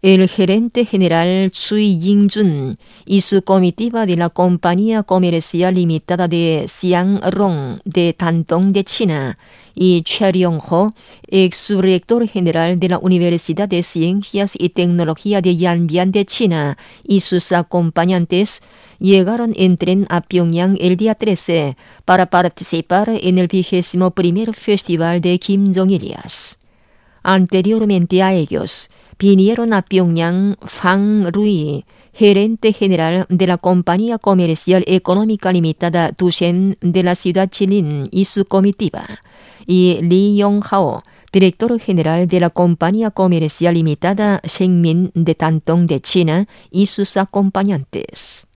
El gerente general Cui Ying-jun y su comitiva de la Compañía Comercial Limitada de Xiangrong de Tantong de China y Che Ryong-ho, ex-subrector general de la Universidad de Ciencias y Tecnología de Yanbian de China y sus acompañantes llegaron en tren a Pyongyang el día 13 para participar en el 21º Festival de Kim Jong-il. Anteriormente a ellos, vinieron a Pyongyang Fang Rui, gerente general de la Compañía Comercial Económica Limitada Dusheng de la ciudad Jilin y su comitiva, y Lee Yong-hao, director general de la Compañía Comercial Limitada Shengmin de Tantong de China y sus acompañantes.